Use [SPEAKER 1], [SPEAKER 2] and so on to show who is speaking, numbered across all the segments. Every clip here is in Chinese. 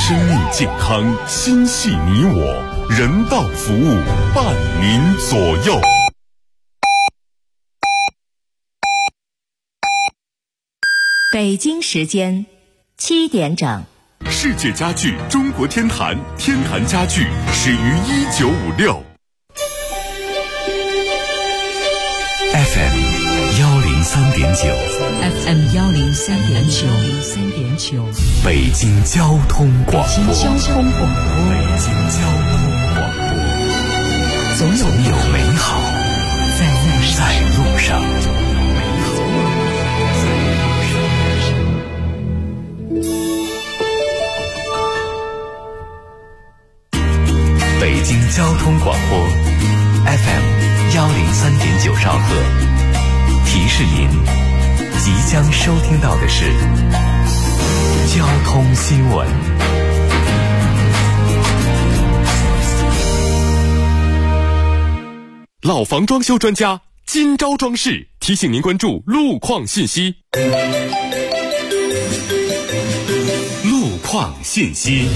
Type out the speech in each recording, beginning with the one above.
[SPEAKER 1] 生命健康，心系你我，人道服务伴您左右。
[SPEAKER 2] 北京时间7点整。
[SPEAKER 1] 世界家具中国天坛，天坛家具始于1956。
[SPEAKER 3] FM 103.9
[SPEAKER 2] FM 103.9
[SPEAKER 3] 北京交通广播。
[SPEAKER 2] 北京交通广播。
[SPEAKER 3] 北京交通广播。总有美好在路上。北京交通广播 FM 103.9兆赫，提示您即将收听到的是交通新闻。
[SPEAKER 1] 老房装修专家金招装饰提醒您关注路况信息。路况信息。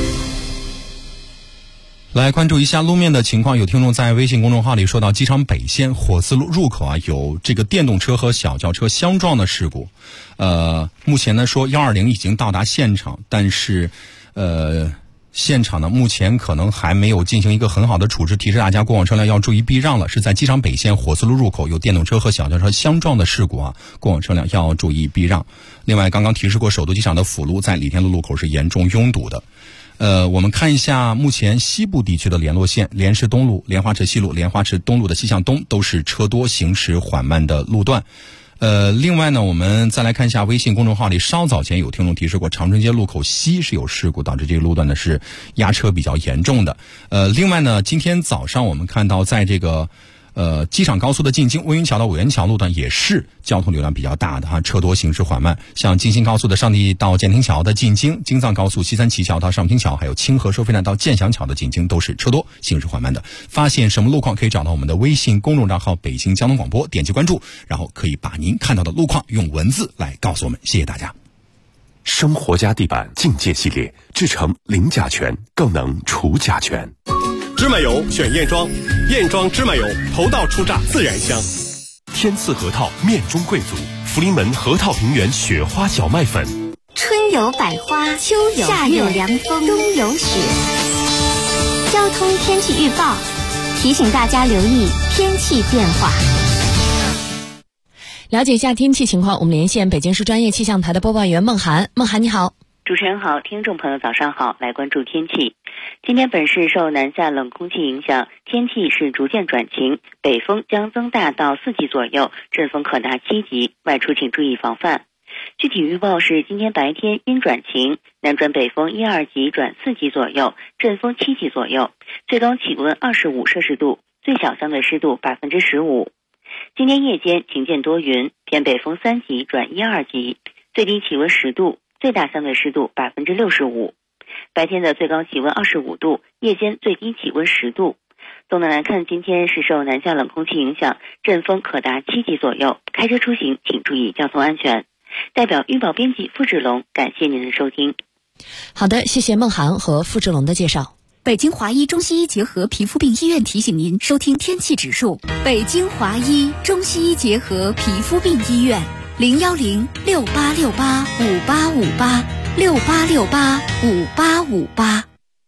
[SPEAKER 4] 来关注一下路面的情况，有听众在微信公众号里说到，机场北线火四路入口有这个电动车和小轿车相撞的事故。目前呢说120已经到达现场，但是现场呢目前可能还没有进行一个很好的处置，提示大家过往车辆要注意避让了。是在机场北线火四路入口有电动车和小轿车相撞的事故啊，过往车辆要注意避让。另外刚刚提示过，首都机场的辅路在李天路路口是严重拥堵的。我们看一下目前西部地区的联络线，莲市东路、莲花池西路、莲花池东路的西向东都是车多行驶缓慢的路段。另外呢，我们再来看一下微信公众号里，稍早前有听众提示过，长春街路口西是有事故，导致这个路段呢是压车比较严重的。另外呢，今天早上我们看到在这个机场高速的进京温榆桥到委员桥路段也是交通流量比较大的哈，车多行驶缓慢。像京新高速的上地到建亭桥的进京，京藏高速西三旗桥到上平桥，还有清河收费站到建祥桥的进京都是车多行驶缓慢的。发现什么路况可以找到我们的微信公众账号北京交通广播，点击关注，然后可以把您看到的路况用文字来告诉我们。谢谢大家。
[SPEAKER 1] 生活家地板境界系列，制成零甲醛，更能除甲醛。
[SPEAKER 5] 芝麻油选燕庄，燕庄芝麻油头道出榨自然香。
[SPEAKER 1] 天赐核桃面中贵族，福临门核桃平原雪花小麦粉。
[SPEAKER 6] 春有百花，秋有夏有凉风，冬有雪。交通天气预报提醒大家留意天气变化。
[SPEAKER 2] 了解一下天气情况，我们连线北京市专业气象台的播报员孟涵。孟涵你好。
[SPEAKER 7] 主持人好，听众朋友早上好，来关注天气。今天本市受南下冷空气影响，天气是逐渐转晴，北风将增大到4级左右，阵风可达7级，外出请注意防范。具体预报是今天白天阴转晴，南转北风1、2级转4级左右，阵风7级左右，最高气温25摄氏度，最小相对湿度15%。今天夜间晴间多云，偏北风3级转1、2级，最低气温10度，最大相对湿度65%。白天的最高气温25度，夜间最低气温10度。总的来看，今天是受南下冷空气影响，阵风可达7级左右，开车出行请注意交通安全。代表预报编辑付志龙，感谢您的收听。
[SPEAKER 2] 好的，谢谢孟涵和付志龙的介绍。
[SPEAKER 8] 北京华医中西医结合皮肤病医院提醒您收听天气指数。北京华医中西医结合皮肤病医院，01068685858，68685858。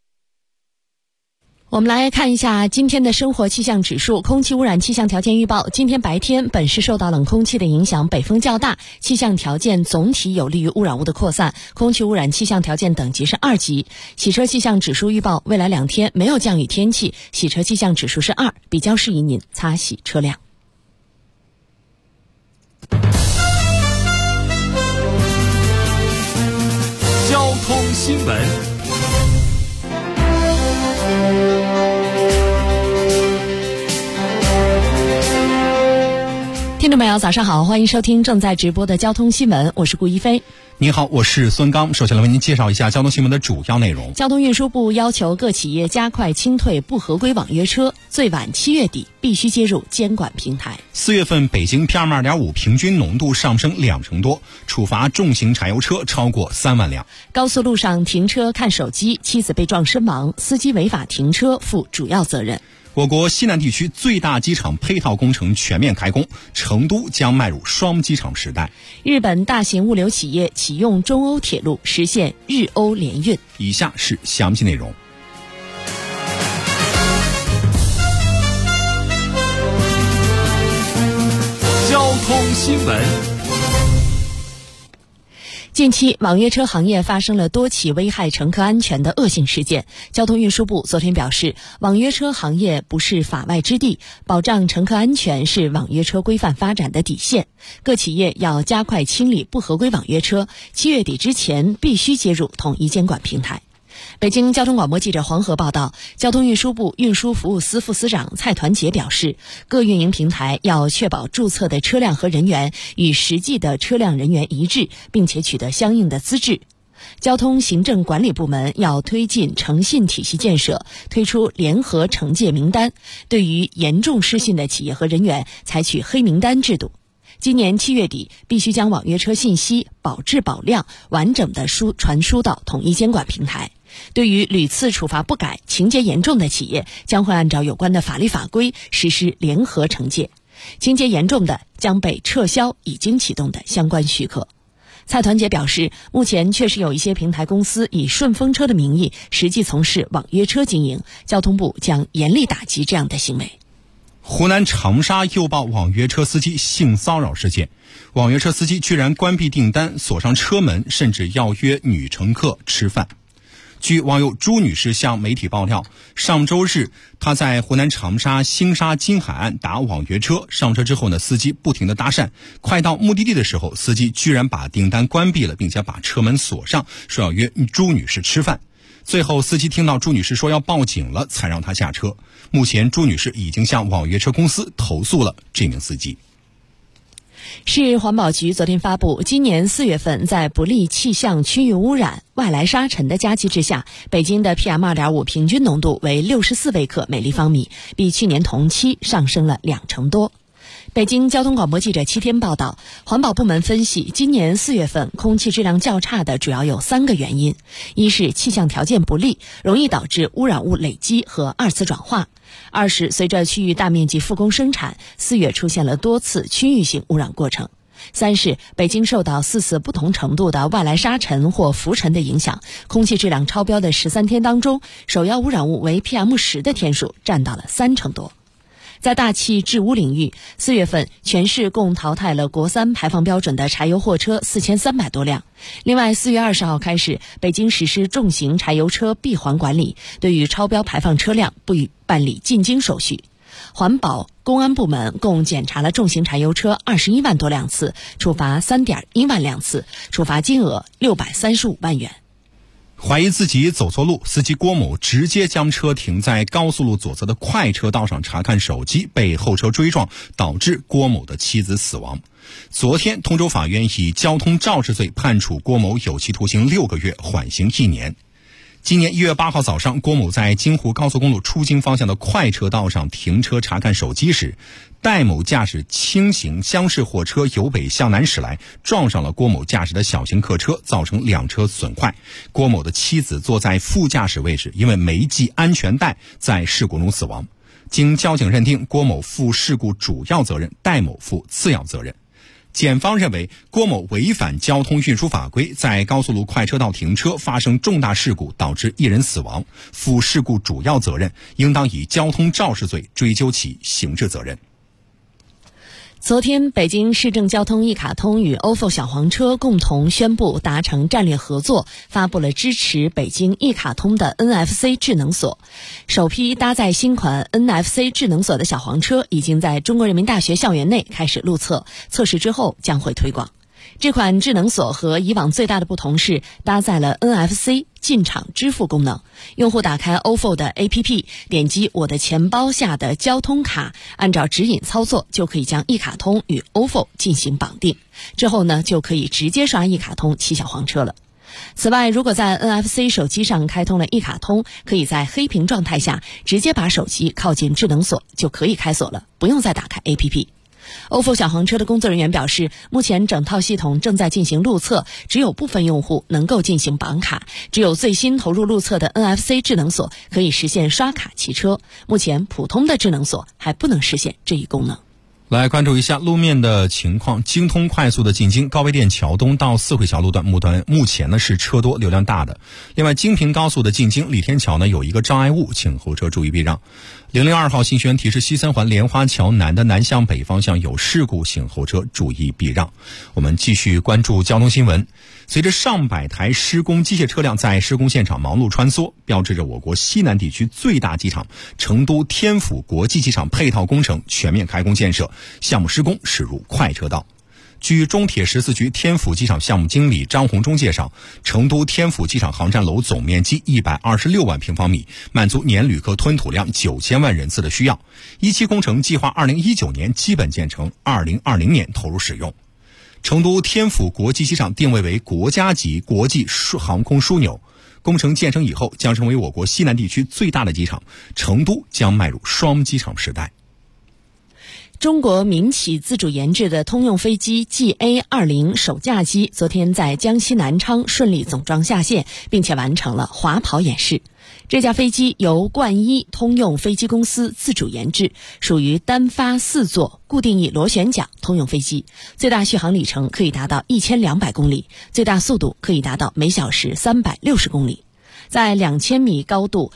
[SPEAKER 2] 我们来看一下今天的生活气象指数。空气污染气象条件预报，今天白天本市受到冷空气的影响，北风较大，气象条件总体有利于污染物的扩散，空气污染气象条件等级是2级。洗车气象指数预报，未来2天没有降雨天气，洗车气象指数是2，比较适宜您擦洗车辆。
[SPEAKER 1] 交通新闻。
[SPEAKER 2] 听众朋友早上好，欢迎收听正在直播的交通新闻，我是顾一飞。
[SPEAKER 4] 您好，我是孙刚。首先来为您介绍一下交通新闻的主要内容。
[SPEAKER 2] 交通运输部要求各企业加快清退不合规网约车。 最晚7月底必须接入监管平台。
[SPEAKER 4] 4月份北京 PM2.5 平均浓度上升2成多，处罚重型柴油车超过3万辆。
[SPEAKER 2] 高速路上停车看手机，妻子被撞身亡，司机违法停车负主要责任。
[SPEAKER 4] 我国西南地区最大机场配套工程全面开工，成都将迈入双机场时代。
[SPEAKER 2] 日本大型物流企业启用中欧铁路，实现日欧联运。
[SPEAKER 4] 以下是详细内容。
[SPEAKER 3] 交通新闻。
[SPEAKER 2] 近期，网约车行业发生了多起危害乘客安全的恶性事件。交通运输部昨天表示，网约车行业不是法外之地，保障乘客安全是网约车规范发展的底线。各企业要加快清理不合规网约车，7月底之前必须接入统一监管平台。北京交通广播记者黄河报道，交通运输部运输服务司副司长蔡团结表示，各运营平台要确保注册的车辆和人员与实际的车辆人员一致，并且取得相应的资质。交通行政管理部门要推进诚信体系建设，推出联合惩戒名单，对于严重失信的企业和人员采取黑名单制度。今年7月底必须将网约车信息保质保量完整的传输到统一监管平台。对于屡次处罚不改、情节严重的企业，将会按照有关的法律法规实施联合惩戒，情节严重的将被撤销已经启动的相关许可。蔡团结表示，目前确实有一些平台公司以顺风车的名义实际从事网约车经营，交通部将严厉打击这样的行为。
[SPEAKER 4] 湖南长沙又报网约车司机性骚扰事件，网约车司机居然关闭订单、锁上车门，甚至邀约女乘客吃饭。据网友朱女士向媒体爆料，上周日她在湖南长沙兴沙金海岸打网约车，上车之后呢，司机不停地搭讪，快到目的地的时候，司机居然把订单关闭了，并且把车门锁上，说要约朱女士吃饭。最后司机听到朱女士说要报警了，才让她下车。目前朱女士已经向网约车公司投诉了这名司机。
[SPEAKER 2] 市环保局昨天发布，今年4月份在不利气象区域污染、外来沙尘的加持之下，北京的 PM2.5 平均浓度为64微克每立方米，比去年同期上升了2成多。北京交通广播记者7天报道，环保部门分析，今年4月份空气质量较差的主要有3个原因：一是气象条件不利，容易导致污染物累积和二次转化；二是随着区域大面积复工生产，4月出现了多次区域性污染过程；三是北京受到4次不同程度的外来沙尘或浮尘的影响，空气质量超标的13天当中，首要污染物为 PM10的天数占到了3成多。在大气治污领域，4月份全市共淘汰了国3排放标准的柴油货车4300多辆。另外，4月20号开始，北京实施重型柴油车闭环管理，对于超标排放车辆不予办理进京手续。环保、公安部门共检查了重型柴油车21万多辆次，处罚3.1万辆次，处罚金额635万元。
[SPEAKER 4] 怀疑自己走错路，司机郭某直接将车停在高速路左侧的快车道上查看手机，被后车追撞，导致郭某的妻子死亡。昨天，通州法院以交通肇事罪判处郭某有期徒刑6个月，缓刑1年。今年1月8号早上，郭某在京沪高速公路出京方向的快车道上停车查看手机时，戴某驾驶轻型厢式货车由北向南驶来，撞上了郭某驾驶的小型客车，造成2车损坏。郭某的妻子坐在副驾驶位置，因为没系安全带，在事故中死亡。经交警认定，郭某负事故主要责任，戴某负次要责任。检方认为，郭某违反交通运输法规，在高速路快车道停车发生重大事故，导致1人死亡，负事故主要责任，应当以交通肇事罪追究其刑事责任。
[SPEAKER 2] 昨天，北京市政交通一卡通与 ofo 小黄车共同宣布达成战略合作，发布了支持北京一卡通的 NFC 智能锁。首批搭载新款 NFC 智能锁的小黄车已经在中国人民大学校园内开始路测，测试之后将会推广。这款智能锁和以往最大的不同是搭载了 NFC 进场支付功能，用户打开 ofo 的 APP， 点击我的钱包下的交通卡，按照指引操作，就可以将一卡通与 ofo 进行绑定。之后呢，就可以直接刷一卡通骑小黄车了。 此外，如果在 NFC 手机上开通了一卡通，可以在黑屏状态下直接把手机靠近智能锁就可以开锁了，不用再打开 APP。OFO 小黄车的工作人员表示，目前整套系统正在进行路测，只有部分用户能够进行绑卡，只有最新投入路测的 NFC 智能锁可以实现刷卡骑车，目前普通的智能锁还不能实现这一功能。
[SPEAKER 4] 来关注一下路面的情况。京通快速的进京高碑店桥东到四惠桥路段目前呢是车多流量大的。另外，京平高速的进京李天桥呢有一个障碍物，请后车注意避让。002号信息员提示，西三环莲花桥南的南向北方向有事故，请后车注意避让。我们继续关注交通新闻。随着上百台施工机械车辆在施工现场忙碌穿梭，标志着我国西南地区最大机场成都天府国际机场配套工程全面开工建设，项目施工驶入快车道。据中铁14局天府机场项目经理张红忠介绍，成都天府机场航站楼总面积126万平方米，满足年旅客吞吐量9000万人次的需要。一期工程计划2019年基本建成，2020年投入使用。成都天府国际机场定位为国家级国际航空枢纽，工程建成以后将成为我国西南地区最大的机场，成都将迈入双机场时代。
[SPEAKER 2] 中国民企自主研制的通用飞机 GA20 首架机昨天在江西南昌顺利总装下线，并且完成了滑跑演示。这架飞机由冠一通用飞机公司自主研制，属于单发4座固定翼螺旋桨通用飞机，最大续航里程可以达到1200公里，最大速度可以达到每小时360公里。在2000米高度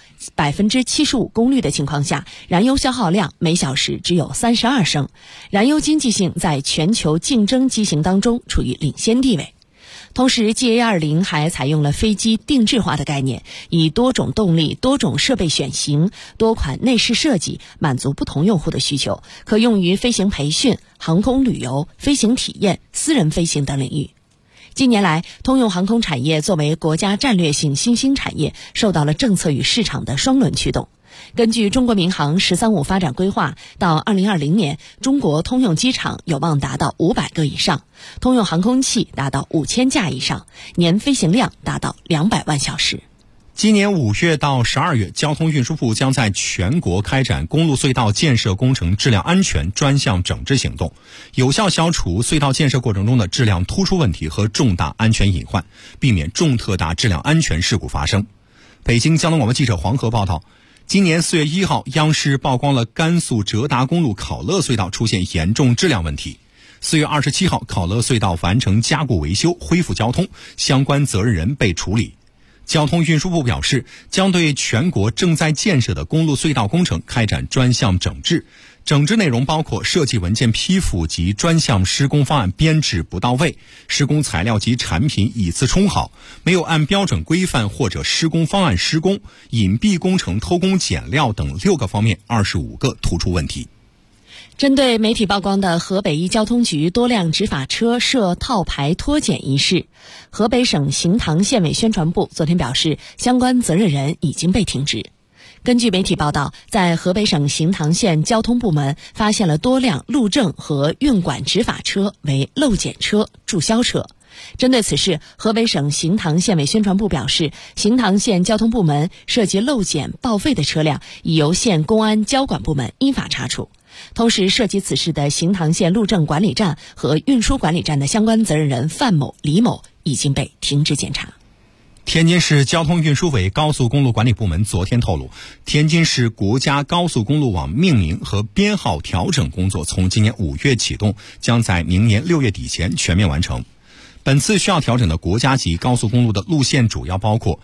[SPEAKER 2] 75%功率的情况下，燃油消耗量每小时只有32升，燃油经济性在全球竞争机型当中处于领先地位。同时 GA20 还采用了飞机定制化的概念，以多种动力、多种设备选型、多款内饰设计满足不同用户的需求，可用于飞行培训、航空旅游、飞行体验、私人飞行等领域。近年来，通用航空产业作为国家战略性新兴产业，受到了政策与市场的双轮驱动。根据中国民航“十三五”发展规划，到2020年，中国通用机场有望达到500个以上，通用航空器达到5000架以上，年飞行量达到200万小时。
[SPEAKER 4] 今年5月到12月，交通运输部将在全国开展公路隧道建设工程质量安全专项整治行动，有效消除隧道建设过程中的质量突出问题和重大安全隐患，避免重特大质量安全事故发生。北京交通广播记者黄河报道，今年4月1号，央视曝光了甘肃哲达公路考乐隧道出现严重质量问题。4月27号，考乐隧道完成加固维修，恢复交通，相关责任人被处理。交通运输部表示，将对全国正在建设的公路隧道工程开展专项整治，整治内容包括设计文件批复及专项施工方案编制不到位，施工材料及产品以次充好，没有按标准规范或者施工方案施工，隐蔽工程偷工减料等6个方面25个突出问题。
[SPEAKER 2] 针对媒体曝光的河北一交通局多辆执法车涉套牌脱检一事，河北省邢塘县委宣传部昨天表示，相关责任人已经被停职。根据媒体报道，在河北省邢塘县交通部门发现了多辆路政和运管执法车为漏检车、注销车。针对此事，河北省邢塘县委宣传部表示，邢塘县交通部门涉及漏检报废的车辆已由县公安交管部门依法查处。同时，涉及此事的邢塘县路政管理站和运输管理站的相关责任人范某、李某已经被停职检查。
[SPEAKER 4] 天津市交通运输委高速公路管理部门昨天透露，天津市国家高速公路网命名和编号调整工作从今年5月启动，将在明年6月底前全面完成。本次需要调整的国家级高速公路的路线主要包括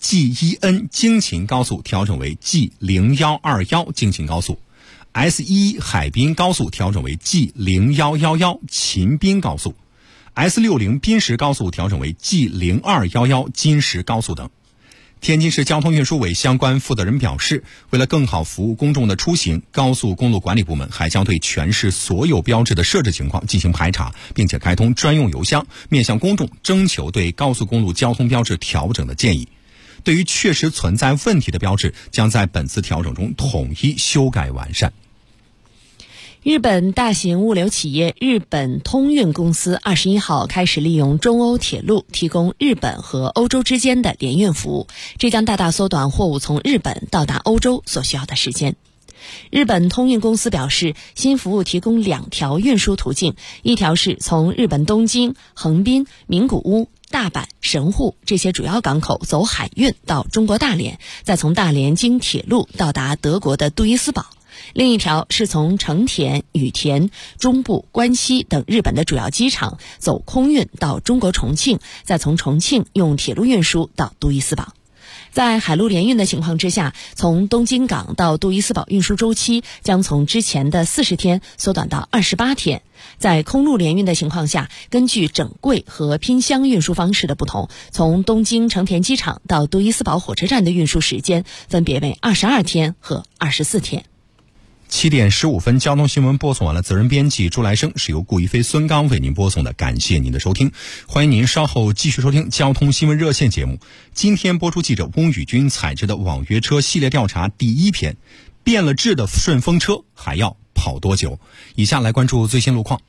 [SPEAKER 4] G1N 京秦高速调整为 G0121 京秦高速， S11 海滨高速调整为 G0111 秦滨高速， S60 滨石高速调整为 G0211 金石高速等。天津市交通运输委相关负责人表示，为了更好服务公众的出行，高速公路管理部门还将对全市所有标志的设置情况进行排查，并且开通专用邮箱，面向公众征求对高速公路交通标志调整的建议。对于确实存在问题的标志，将在本次调整中统一修改完善。
[SPEAKER 2] 日本大型物流企业日本通运公司21号开始利用中欧铁路提供日本和欧洲之间的联运服务，这将大大缩短货物从日本到达欧洲所需要的时间。日本通运公司表示，新服务提供2条运输途径，一条是从日本东京、横滨、名古屋、大阪、神户这些主要港口走海运到中国大连，再从大连经铁路到达德国的杜伊斯堡。另一条是从成田、羽田、中部、关西等日本的主要机场走空运到中国重庆，再从重庆用铁路运输到杜伊斯堡。在海陆联运的情况之下，从东京港到杜伊斯堡运输周期将从之前的40天缩短到28天。在空路联运的情况下，根据整柜和拼箱运输方式的不同，从东京成田机场到杜伊斯堡火车站的运输时间分别为22天和24天。
[SPEAKER 4] 7点15分，交通新闻播送完了，责任编辑朱来生，是由顾一飞、孙刚为您播送的，感谢您的收听，欢迎您稍后继续收听交通新闻热线节目。今天播出记者翁宇军采制的网约车系列调查第1篇，变了质的顺风车还要跑多久？以下来关注最新路况。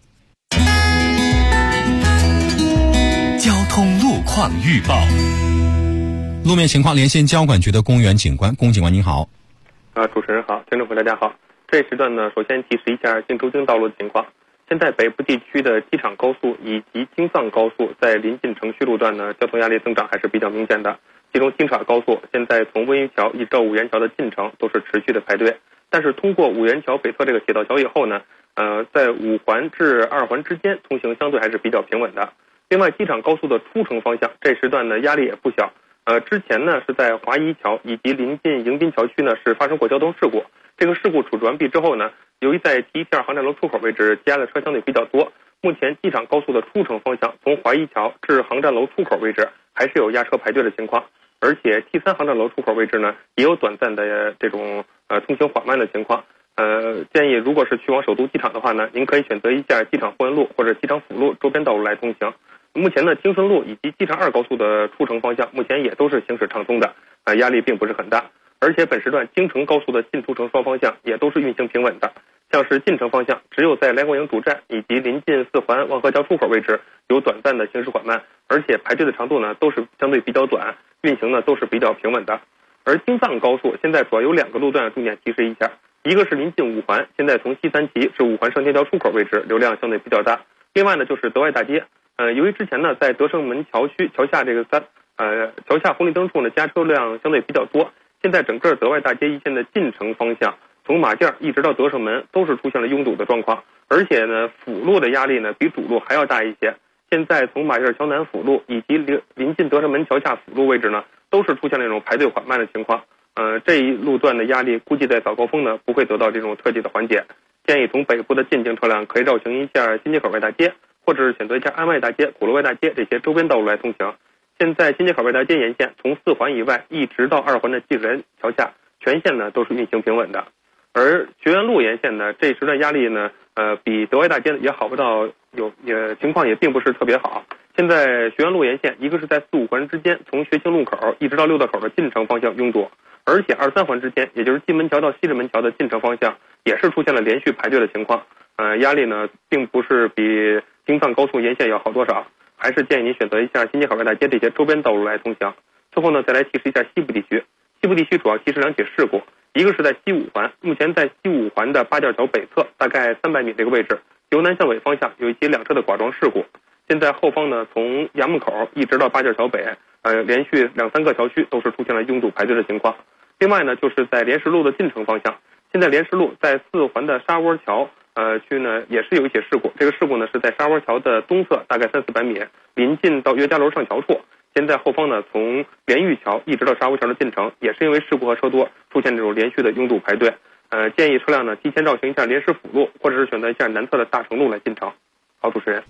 [SPEAKER 3] 交通路况预报。
[SPEAKER 4] 路面情况连线交管局的龚元警官，龚警官您好。
[SPEAKER 9] 主持人好，听众朋友大家好。这时段呢，首先提示一下京周京道路的情况。现在北部地区的机场高速以及京藏高速在临近城区路段呢，交通压力增长还是比较明显的。其中京藏高速现在从温榆桥一直到五元桥的进程都是持续的排队，但是通过五元桥北侧这个铁道桥以后呢，在5环至2环之间通行相对还是比较平稳的。另外，机场高速的出城方向这时段呢压力也不小。之前呢是在华一桥以及临近迎宾桥区呢是发生过交通事故。这个事故处置完毕之后呢，由于在T1T2航站楼出口位置积压的车相对比较多，目前机场高速的出城方向从华一桥至航站楼出口位置还是有压车排队的情况，而且T3航站楼出口位置呢也有短暂的这种通行缓慢的情况。建议如果是去往首都机场的话呢，您可以选择一下机场后援路或者机场辅路周边道路来通行。目前呢，京顺路以及机场2高速的出城方向目前也都是行驶畅通的，压力并不是很大。而且本时段京承高速的进出城双方向也都是运行平稳的，像是进城方向只有在来广营主站以及临近4环望河桥出口位置有短暂的行驶缓慢，而且排队的长度呢都是相对比较短，运行呢都是比较平稳的。而京藏高速现在主要有2个路段重点提示一下，一个是临近5环，现在从西三旗至5环上天桥出口位置流量相对比较大。另外呢就是德外大街，由于之前呢在德胜门桥区桥下桥下红绿灯处呢加车量相对比较多，现在整个德外大街一线的进城方向，从马甸一直到德胜门都是出现了拥堵的状况，而且呢辅路的压力呢比主路还要大一些。现在从马甸桥南辅路以及临近德胜门桥下辅路位置呢都是出现了这种排队缓慢的情况。这一路段的压力估计在早高峰呢不会得到这种特地的缓解。建议从北部的进京车辆可以绕行一下新街口外大街，或者是选择一下安外大街、鼓楼外大街这些周边道路来通行。现在新街口外大街沿线从4环以外一直到2环的济人桥下全线呢都是运行平稳的。而学院路沿线呢这时段压力呢比德外大街也好不到，情况也并不是特别好。现在学院路沿线一个是在4、5环之间从学庆路口一直到6道口的进城方向拥堵，而且2、3环之间也就是蓟门桥到西直门桥的进城方向也是出现了连续排队的情况。压力呢并不是比京藏高速沿线要好多少，还是建议您选择一下新街口外大街这些周边道路来通行。最后呢再来提示一下西部地区，西部地区主要提示2起事故，一个是在西5环，目前在西5环的八吊桥北侧大概300米这个位置，由南向北方向有一起2车的剐撞事故。现在后方呢从衙门口一直到八吊桥北连续2、3个桥区都是出现了拥堵排队的情况。另外呢就是在莲石路的进城方向，现在莲石路在4环的沙窝桥区呢也是有一起事故，这个事故呢是在沙窝桥的东侧大概3、400米，临近到岳家楼上桥处。现在后方呢从莲峪桥一直到沙窝桥的进城也是因为事故和车多出现这种连续的拥堵排队。建议车辆呢提前绕行一下莲石辅路，或者是选择一下南侧的大成路来进城。好，主持人。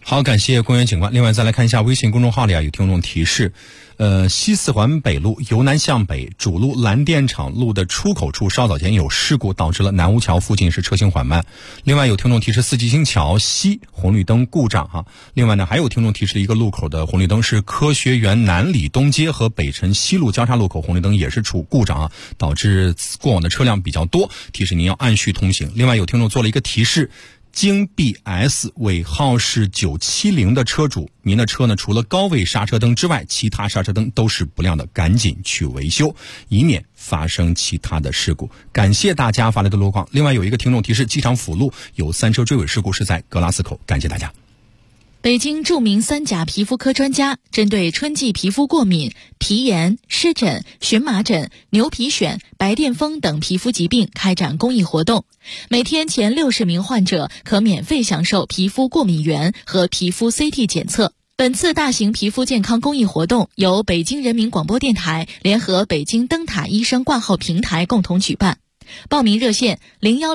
[SPEAKER 4] 好，感谢公园警官。另外再来看一下微信公众号里有听众提示，西四环北路由南向北主路蓝电厂路的出口处稍早前有事故，导致了南吴桥附近是车行缓慢。另外有听众提示四季青桥西红绿灯故障哈。另外呢还有听众提示一个路口的红绿灯是科学园南里东街和北辰西路交叉路口红绿灯也是出故障啊，导致过往的车辆比较多，提示您要按序通行。另外有听众做了一个提示，京 BS 尾号是970的车主，您的车呢除了高位刹车灯之外，其他刹车灯都是不亮的，赶紧去维修，以免发生其他的事故。感谢大家发来的路况。另外有一个听众提示，机场辅路有3车追尾事故，是在格拉斯口，感谢大家。
[SPEAKER 10] 北京著名3甲皮肤科专家针对春季皮肤过敏、皮炎、湿疹、荨麻疹、牛皮癣、白癜风等皮肤疾病开展公益活动，每天前60名患者可免费享受皮肤过敏原和皮肤 CT 检测。本次大型皮肤健康公益活动由北京人民广播电台联合北京灯塔医生挂号平台共同举办。报名热线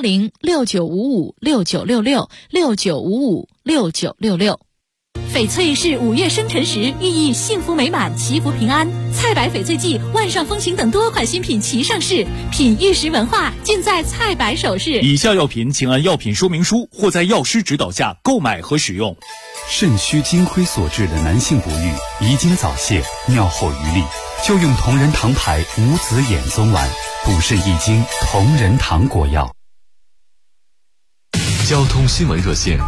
[SPEAKER 10] 010-6955-6966，6955-6966。翡翠是5月生辰时，寓意幸福美满、祈福平安。菜百翡翠季、万上风情等多款新品齐上市，品玉石文化尽在菜百首饰。
[SPEAKER 11] 以下药品请按药品说明书或在药师指导下购买和使用。
[SPEAKER 12] 肾虚金亏所致的男性不育、遗精早泄、尿后余力，就用同仁堂牌无籽眼松丸补肾益精，同仁堂果药。
[SPEAKER 3] 交通新闻热线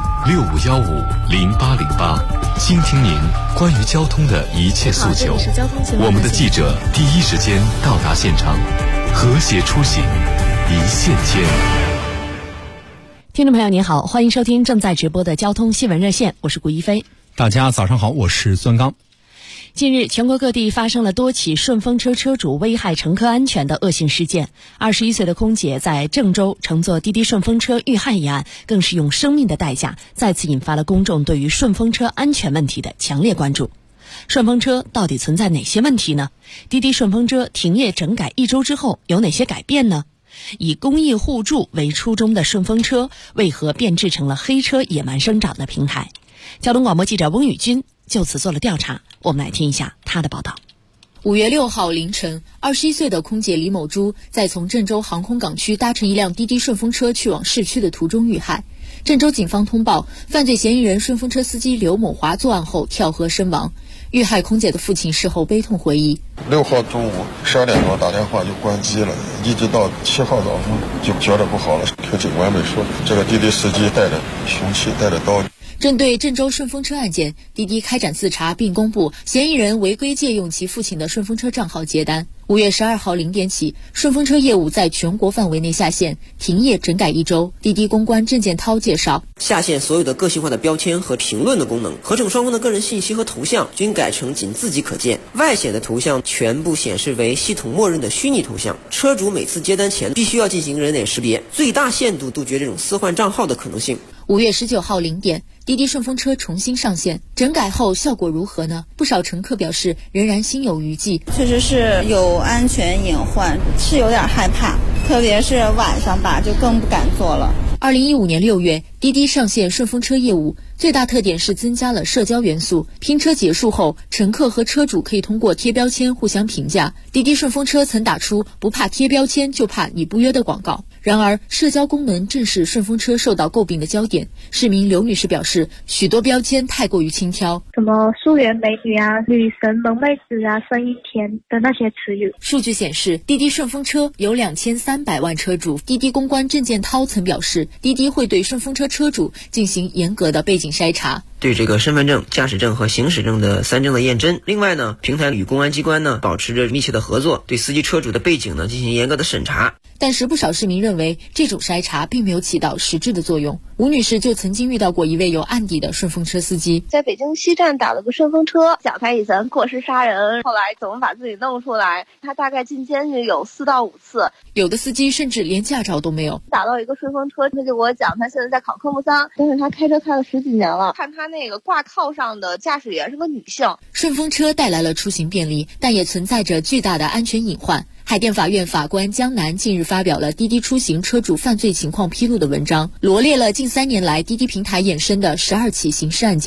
[SPEAKER 3] 65150808，倾听您关于交通的一切诉求。我们的记者第一时间到达现场，和谐出行，一线牵。
[SPEAKER 2] 听众朋友您好，欢迎收听正在直播的交通新闻热线，我是顾一飞。
[SPEAKER 4] 大家早上好，我是孙刚。
[SPEAKER 2] 近日，全国各地发生了多起顺风车车主危害乘客安全的恶性事件。21岁的空姐在郑州乘坐滴滴顺风车遇害一案，更是用生命的代价，再次引发了公众对于顺风车安全问题的强烈关注。顺风车到底存在哪些问题呢？滴滴顺风车停业整改1周之后有哪些改变呢？以公益互助为初衷的顺风车为何变质成了黑车野蛮生长的平台？交通广播记者翁宇军就此做了调查，我们来听一下他的报道。
[SPEAKER 10] 5月6号凌晨，21岁的空姐李某珠在从郑州航空港区搭乘一辆滴滴顺风车去往市区的途中遇害。郑州警方通报，犯罪嫌疑人顺风车司机刘某华作案后跳河身亡。遇害空姐的父亲事后悲痛回忆
[SPEAKER 13] ：6号中午12点多打电话就关机了，一直到7号早上就觉得不好了。可警官们说，这个滴滴司机带着凶器，带着刀。
[SPEAKER 10] 针对郑州顺风车案件，滴滴开展自查并公布嫌疑人违规借用其父亲的顺风车账号接单。5月12号0点起，顺风车业务在全国范围内下线，停业整改1周。滴滴公关郑建涛介绍，
[SPEAKER 14] 下线所有的个性化的标签和评论的功能，合成双方的个人信息和图像均改成仅自己可见，外显的图像全部显示为系统默认的虚拟图像。车主每次接单前必须要进行人脸识别，最大限度杜绝这种私换账号的可能性。
[SPEAKER 10] 5月19号0点，滴滴顺风车重新上线，整改后效果如何呢？不少乘客表示仍然心有余悸，
[SPEAKER 15] 确实是有安全隐患，是有点害怕，特别是晚上吧，就更不敢坐了。
[SPEAKER 10] 2015年6月，滴滴上线顺风车业务，最大特点是增加了社交元素。拼车结束后，乘客和车主可以通过贴标签互相评价。滴滴顺风车曾打出“不怕贴标签，就怕你不约”的广告。然而，社交功能正是顺风车受到诟病的焦点。市民刘女士表示，许多标签太过于轻佻，
[SPEAKER 16] 什么素颜美女啊、女神、萌妹子啊、声音甜的那些词语。
[SPEAKER 10] 数据显示，滴滴顺风车有2300万车主。滴滴公关郑建涛曾表示，滴滴会对顺风车车主进行严格的背景筛查，
[SPEAKER 14] 对这个身份证、驾驶证和行驶证的3证的验证。另外呢，平台与公安机关呢保持着密切的合作，对司机车主的背景呢进行严格的审查。
[SPEAKER 10] 但是不少市民认为这种筛查并没有起到实质的作用。吴女士就曾经遇到过一位有案底的顺风车司机，
[SPEAKER 17] 在北京西站打了个顺风车，想他以前过失杀人，后来怎么把自己弄出来，他大概进监狱有4到5次。
[SPEAKER 10] 有的司机甚至连驾照都没有。
[SPEAKER 17] 打到一个顺风车，他就给我讲他现在在考科目3，但是他开车开了10几年了，看他那个挂靠上的驾驶员是个女性。
[SPEAKER 10] 顺风车带来了出行便利，但也存在着巨大的安全隐患。海淀法院法官江南近日发表了滴滴出行车主犯罪情况披露的文章，罗列了近3年来滴滴平台衍生的12起刑事案件，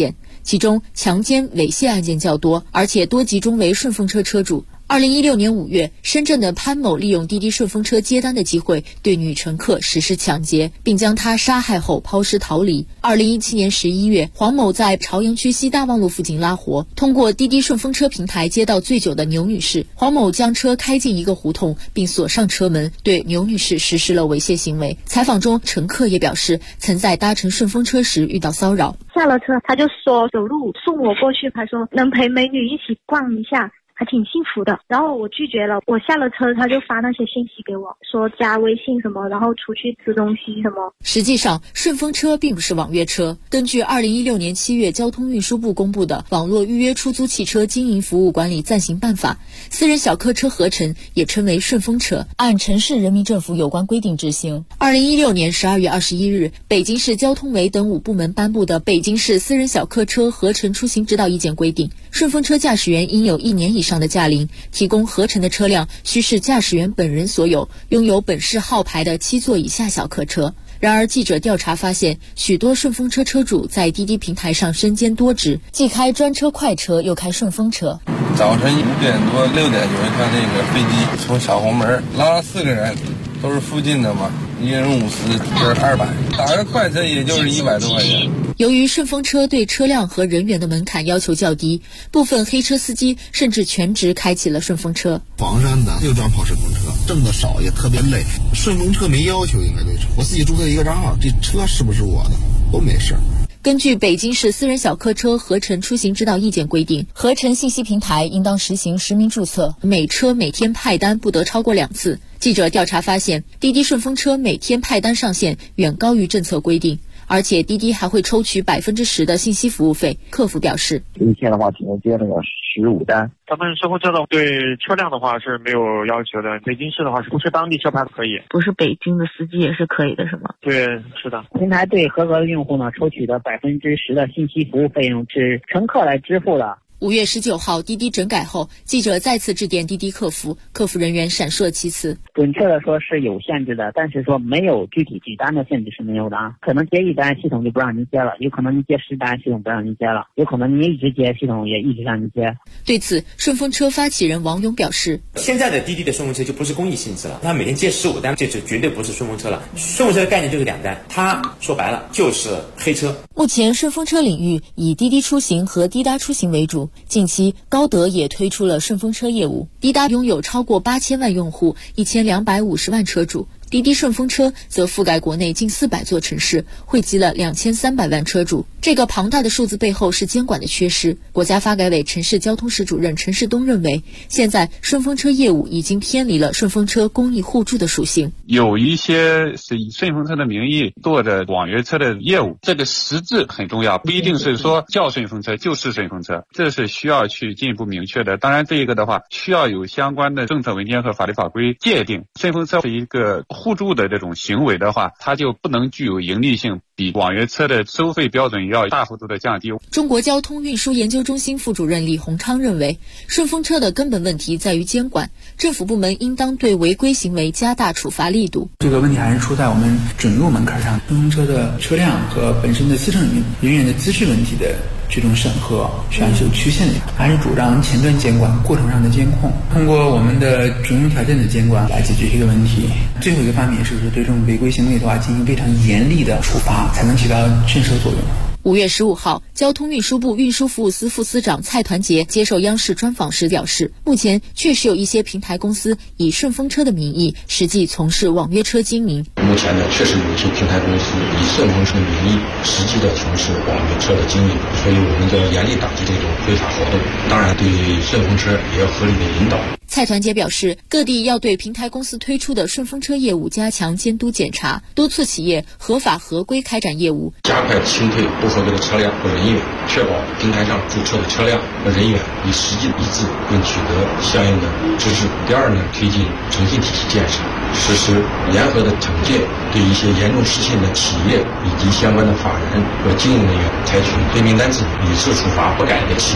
[SPEAKER 10] 其中强奸、猥亵案件较多，而且多集中为顺风车车主。2016年5月，深圳的潘某利用滴滴顺风车接单的机会，对女乘客实施抢劫，并将她杀害后抛尸逃离。2017年11月，黄某在朝阳区西大望路附近拉活，通过滴滴顺风车平台接到醉酒的牛女士，黄某将车开进一个胡同，并锁上车门，对牛女士实施了猥亵行为。采访中，乘客也表示，曾在搭乘顺风车时遇到骚扰。
[SPEAKER 16] 下了车，他就说走路送我过去，他说能陪美女一起逛一下。还挺幸福的，然后我拒绝了。我下了车，他就发那些信息给我，说加微信什么，然后出去吃东西什么。
[SPEAKER 10] 实际上，顺风车并不是网约车。根据2016年7月交通运输部公布的《网络预约出租汽车经营服务管理暂行办法》，私人小客车合乘也称为顺风车，按城市人民政府有关规定执行。2016年12月21日，北京市交通委等5部门颁布的《北京市私人小客车合乘出行指导意见》规定，顺风车驾驶员应有1年以上的驾龄，提供合乘的车辆需是驾驶员本人所有，拥有本市号牌的7座以下小客车。然而，记者调查发现，许多顺风车车主在滴滴平台上身兼多职，既开专车快车，又开顺风车。
[SPEAKER 18] 早晨5点多、6点就会看那个飞机从小红门拉了4个人，都是附近的嘛，1人50，这是200，打个快车也就是100多块钱。
[SPEAKER 10] 由于顺风车对车辆和人员的门槛要求较低，部分黑车司机甚至全职开启了顺风车。
[SPEAKER 19] 房山的就专跑顺风车，挣得少也特别累。顺风车没要求应该对车，我自己注册一个账号，这车是不是我的都没事。
[SPEAKER 10] 根据北京市私人小客车合乘出行指导意见规定，合乘信息平台应当实行实名注册，每车每天派单不得超过2次。记者调查发现，滴滴顺风车每天派单上限远高于政策规定，而且滴滴还会抽取10%的信息服务费。客服表示，
[SPEAKER 20] 一天的话只能接那个15单。
[SPEAKER 21] 咱们顺风车的对车辆的话是没有要求的，北京市的话不是当地车牌可以，
[SPEAKER 22] 不是北京的司机也是可以的，是吗？
[SPEAKER 21] 对，是的。
[SPEAKER 23] 平台对合格的用户呢抽取的10%的信息服务费用是乘客来支付的。
[SPEAKER 10] 5月19号，滴滴整改后，记者再次致电滴滴客服，客服人员闪烁其词。
[SPEAKER 23] 准确的说是有限制的，但是说没有具体几单的限制是没有的啊。可能接1单系统就不让您接了，有可能您接10单系统不让您接了，有可能您一直接系统也一直让您接。
[SPEAKER 10] 对此，顺风车发起人王勇表示，
[SPEAKER 24] 现在的滴滴的顺风车就不是公益性质了，他每天接15单，这就绝对不是顺风车了。顺风车的概念就是2单，它说白了就是黑车。
[SPEAKER 10] 目前顺风车领域以滴滴出行和滴答出行为主，近期高德也推出了顺风车业务。滴答拥有超过8000万用户，1250万车主。滴滴顺风车则覆盖国内近400座城市，汇集了2300万车主。这个庞大的数字背后是监管的缺失。国家发改委城市交通室主任陈世东认为，现在顺风车业务已经偏离了顺风车公益互助的属性。
[SPEAKER 25] 有一些是以顺风车的名义做着网约车的业务，这个实质很重要，不一定是说叫顺风车就是顺风车，这是需要去进一步明确的。当然，这个的话需要有相关的政策文件和法律法规界定。顺风车是一个互助的这种行为的话，它就不能具有盈利性，比网约车的收费标准要大幅度的降低。
[SPEAKER 10] 中国交通运输研究中心副主任李洪昌认为，顺风车的根本问题在于监管，政府部门应当对违规行为加大处罚力度。
[SPEAKER 26] 这个问题还是出在我们准入门槛上，顺风车的车辆和本身的司乘人员的资质问题的这种审核实际上是有曲线的，还是主张前端监管，过程上的监控，通过我们的准入条件的监管来解决这个问题。最后一个方面是对这种违规行为的话进行非常严厉的处罚，才能起到震慑作用。
[SPEAKER 10] 5月15号，交通运输部运输服务司副司长蔡团结接受央视专访时表示，目前确实有一些平台公司以顺风车的名义实际从事网约车经营。
[SPEAKER 27] 目前呢，确实有一些平台公司以顺风车名义实际的从事网约车的经营，所以我们要严厉打击这种非法活动。当然，对顺风车也要合理的引导。
[SPEAKER 10] 蔡团结表示，各地要对平台公司推出的顺风车业务加强监督检查，督促企业合法合规开展业务，
[SPEAKER 27] 加快清退不合格的车辆和人员，确保平台上注册的车辆和人员与实际一致，并取得相应的支持。第二呢，推进诚信体系建设，实施严格的惩戒，对一些严重失信的企业以及相关的法人和经营人员采取对名单制，屡次处罚不改的企业。